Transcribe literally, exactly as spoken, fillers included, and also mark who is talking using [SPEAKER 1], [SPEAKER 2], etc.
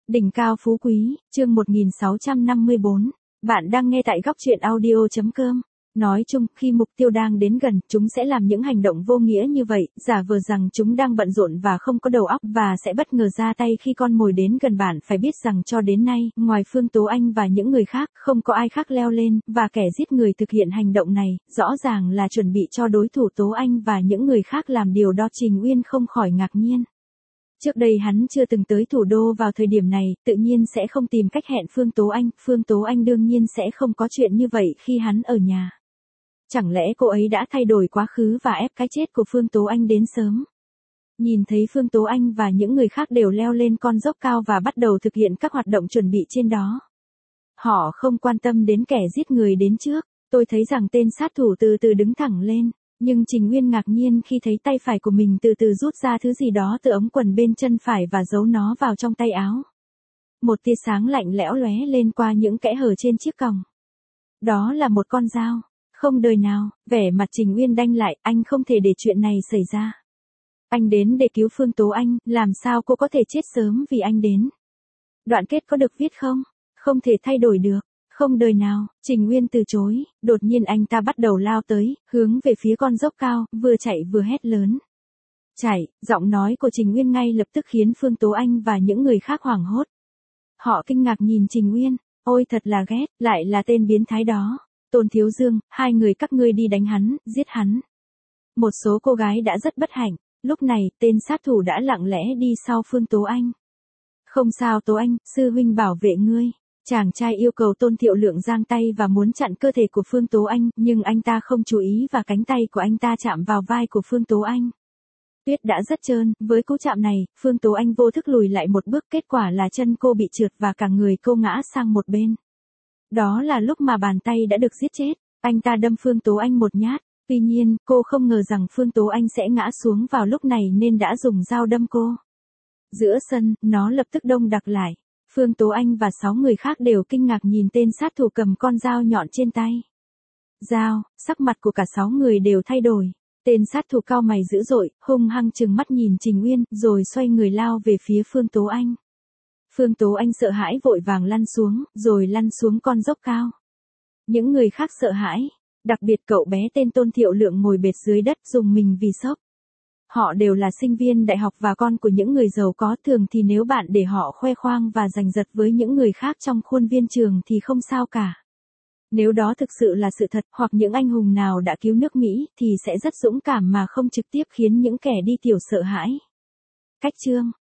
[SPEAKER 1] Đỉnh cao phú quý, chương một nghìn sáu trăm năm mươi bốn. Bạn đang nghe tại góc truyện audio chấm com. Nói chung, khi mục tiêu đang đến gần, chúng sẽ làm những hành động vô nghĩa như vậy, giả vờ rằng chúng đang bận rộn và không có đầu óc và sẽ bất ngờ ra tay khi con mồi đến gần. Bạn phải biết rằng cho đến nay, ngoài Phương Tố Anh và những người khác, không có ai khác leo lên, và kẻ giết người thực hiện hành động này, rõ ràng là chuẩn bị cho đối thủ Tố Anh và những người khác làm điều đó. Trình Uyên không khỏi ngạc nhiên. Trước đây hắn chưa từng tới thủ đô vào thời điểm này, tự nhiên sẽ không tìm cách hẹn Phương Tố Anh, Phương Tố Anh đương nhiên sẽ không có chuyện như vậy khi hắn ở nhà. Chẳng lẽ cô ấy đã thay đổi quá khứ và ép cái chết của Phương Tố Anh đến sớm? Nhìn thấy Phương Tố Anh và những người khác đều leo lên con dốc cao và bắt đầu thực hiện các hoạt động chuẩn bị trên đó. Họ không quan tâm đến kẻ giết người đến trước. Tôi thấy rằng tên sát thủ từ từ đứng thẳng lên. Nhưng Trình Uyên ngạc nhiên khi thấy tay phải của mình từ từ rút ra thứ gì đó từ ống quần bên chân phải và giấu nó vào trong tay áo. Một tia sáng lạnh lẽo lóe lên qua những kẽ hở trên chiếc còng. Đó là một con dao. Không đời nào, vẻ mặt Trình Uyên đanh lại, anh không thể để chuyện này xảy ra. Anh đến để cứu Phương Tố Anh, làm sao cô có thể chết sớm vì anh đến? Đoạn kết có được viết không? Không thể thay đổi được. Không đời nào, Trình Uyên từ chối, đột nhiên anh ta bắt đầu lao tới, hướng về phía con dốc cao, vừa chạy vừa hét lớn. Chạy, giọng nói của Trình Uyên ngay lập tức khiến Phương Tố Anh và những người khác hoảng hốt. Họ kinh ngạc nhìn Trình Uyên, ôi thật là ghét, lại là tên biến thái đó. Tôn Thiếu Dương, hai người các ngươi đi đánh hắn, giết hắn. Một số cô gái đã rất bất hạnh, lúc này tên sát thủ đã lặng lẽ đi sau Phương Tố Anh. Không sao Tố Anh, sư huynh bảo vệ ngươi. Chàng trai yêu cầu Tôn Thiệu Lượng giang tay và muốn chặn cơ thể của Phương Tố Anh, nhưng anh ta không chú ý và cánh tay của anh ta chạm vào vai của Phương Tố Anh. Tuyết đã rất trơn, với cú chạm này, Phương Tố Anh vô thức lùi lại một bước, kết quả là chân cô bị trượt và cả người cô ngã sang một bên. Đó là lúc mà bàn tay đã được giết chết, anh ta đâm Phương Tố Anh một nhát, tuy nhiên, cô không ngờ rằng Phương Tố Anh sẽ ngã xuống vào lúc này nên đã dùng dao đâm cô. Giữa sân, nó lập tức đông đặc lại. Phương Tố Anh và sáu người khác đều kinh ngạc nhìn tên sát thủ cầm con dao nhọn trên tay. Dao, sắc mặt của cả sáu người đều thay đổi. Tên sát thủ cao mày dữ dội, hung hăng trừng mắt nhìn Trình Uyên, rồi xoay người lao về phía Phương Tố Anh. Phương Tố Anh sợ hãi vội vàng lăn xuống, rồi lăn xuống con dốc cao. Những người khác sợ hãi, đặc biệt cậu bé tên Tôn Thiệu Lượng ngồi bệt dưới đất rùng mình vì sốc. Họ đều là sinh viên đại học và con của những người giàu có, thường thì nếu bạn để họ khoe khoang và giành giật với những người khác trong khuôn viên trường thì không sao cả. Nếu đó thực sự là sự thật, hoặc những anh hùng nào đã cứu nước Mỹ, thì sẽ rất dũng cảm mà không trực tiếp khiến những kẻ đi tiểu sợ hãi. Cách chương